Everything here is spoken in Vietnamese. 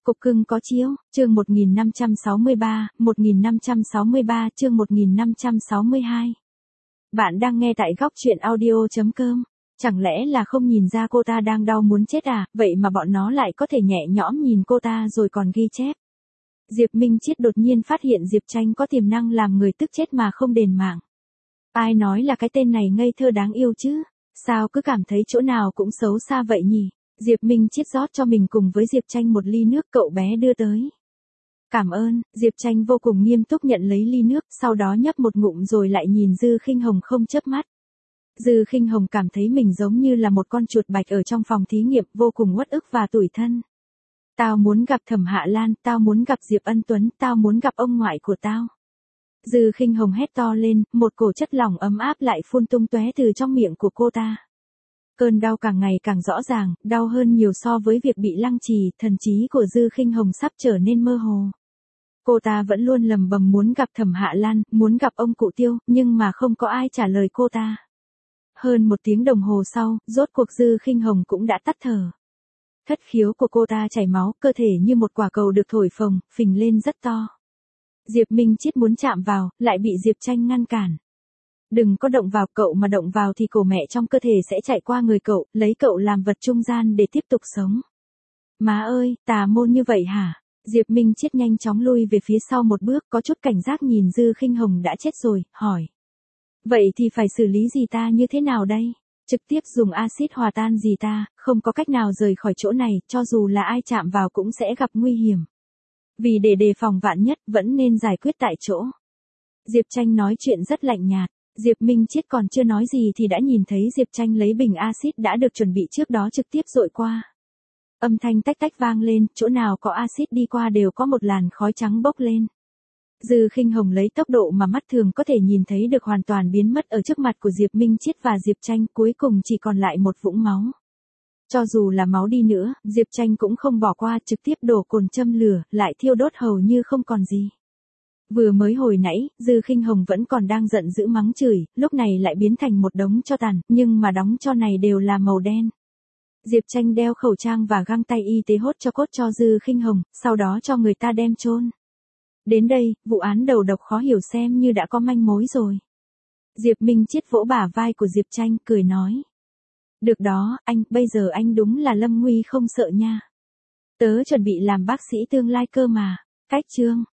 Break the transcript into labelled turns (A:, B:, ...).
A: Cục cưng có chiếu, chương 1563, chương 1562. Bạn đang nghe tại góc truyện audio.com. Chẳng lẽ là không nhìn ra cô ta đang đau muốn chết à, vậy mà bọn nó lại có thể nhẹ nhõm nhìn cô ta rồi còn ghi chép. Diệp Minh Chiết đột nhiên phát hiện Diệp Tranh có tiềm năng làm người tức chết mà không đền mạng. Ai nói là cái tên này ngây thơ đáng yêu chứ, sao cứ cảm thấy chỗ nào cũng xấu xa vậy nhỉ? Diệp Minh Chiết rót cho mình cùng với Diệp Tranh một ly nước cậu bé đưa tới. Cảm ơn, Diệp Tranh vô cùng nghiêm túc nhận lấy ly nước, sau đó nhấp một ngụm rồi lại nhìn Dư Khinh Hồng không chớp mắt. Dư Khinh Hồng cảm thấy mình giống như là một con chuột bạch ở trong phòng thí nghiệm, vô cùng uất ức và tủi thân. Tao muốn gặp Thẩm Hạ Lan, tao muốn gặp Diệp Ân Tuấn, tao muốn gặp ông ngoại của tao. Dư Khinh Hồng hét to lên, một cổ chất lỏng ấm áp lại phun tung tóe từ trong miệng của cô ta. Cơn đau càng ngày càng rõ ràng, đau hơn nhiều so với việc bị lăng trì, thần trí của Dư Khinh Hồng sắp trở nên mơ hồ. Cô ta vẫn luôn lầm bầm muốn gặp Thẩm Hạ Lan, muốn gặp ông cụ Tiêu, nhưng mà không có ai trả lời cô ta. Hơn một tiếng đồng hồ sau, rốt cuộc Dư Khinh Hồng cũng đã tắt thở. Thất khiếu của cô ta chảy máu, cơ thể như một quả cầu được thổi phồng, phình lên rất to. Diệp Minh Chiết muốn chạm vào, lại bị Diệp Tranh ngăn cản. Đừng có động vào, cậu mà động vào thì cổ mẹ trong cơ thể sẽ chạy qua người cậu, lấy cậu làm vật trung gian để tiếp tục sống. Má ơi, tà môn như vậy hả? Diệp Minh Chiết nhanh chóng lui về phía sau một bước, có chút cảnh giác nhìn Dư Khinh Hồng đã chết rồi, hỏi. Vậy thì phải xử lý gì ta như thế nào đây? Trực tiếp dùng axit hòa tan gì ta, không có cách nào rời khỏi chỗ này, cho dù là ai chạm vào cũng sẽ gặp nguy hiểm. Vì để đề phòng vạn nhất, vẫn nên giải quyết tại chỗ. Diệp Tranh nói chuyện rất lạnh nhạt. Diệp Minh Chiết còn chưa nói gì thì đã nhìn thấy Diệp Tranh lấy bình axit đã được chuẩn bị trước đó trực tiếp dội qua. Âm thanh tách tách vang lên, chỗ nào có axit đi qua đều có một làn khói trắng bốc lên. Dư Khinh Hồng lấy tốc độ mà mắt thường có thể nhìn thấy được hoàn toàn biến mất ở trước mặt của Diệp Minh Chiết và Diệp Tranh, cuối cùng chỉ còn lại một vũng máu. Cho dù là máu đi nữa, Diệp Tranh cũng không bỏ qua, trực tiếp đổ cồn châm lửa, lại thiêu đốt hầu như không còn gì. Vừa mới hồi nãy, Dư Khinh Hồng vẫn còn đang giận dữ mắng chửi, lúc này lại biến thành một đống tro tàn, nhưng mà đống tro này đều là màu đen. Diệp Tranh đeo khẩu trang và găng tay y tế hốt cho cốt cho Dư Khinh Hồng, sau đó cho người ta đem chôn. Đến đây, vụ án đầu độc khó hiểu xem như đã có manh mối rồi. Diệp Minh Chiết vỗ bả vai của Diệp Tranh, cười nói. Được đó, anh, bây giờ anh đúng là lâm nguy không sợ nha. Tớ chuẩn bị làm bác sĩ tương lai cơ mà. Cách chương.